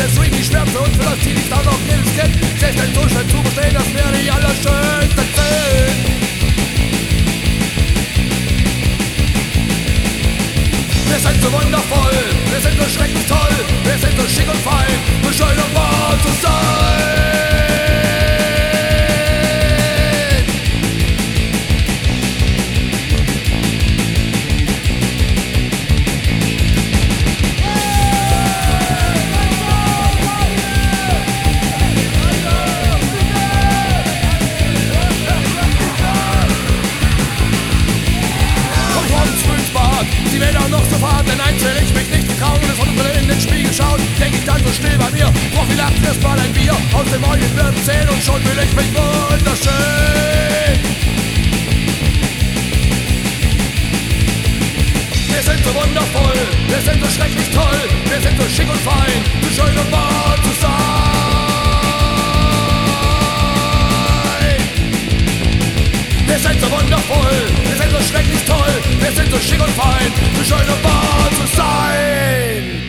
deswegen nicht schwer für uns, für das Ziel nicht auch noch jedes Kind. Selbst ein Zustand zu bestehen, das wäre die allerschönste Szene. Wir sind so wundervoll, wir sind so schrecklich toll, wir sind so schick und fein, so schön und wahr zu sein. Die Männer noch so fahren, denn eins will ich mich nicht getrauen. Und von Brille in den Spiegel schauen, denk ich dann so still bei mir. Prophylax, erstmal ein Bier, aus dem Augen wird 10 und schon fühl ich mich wunderschön. Wir sind so wundervoll, wir sind so schrecklich toll, wir sind so schick und fein, so schön und wahr zu sein. Wir sind so wundervoll, wir sind so schrecklich toll, wir sind so schick und fein, so schön und wahr zu sein.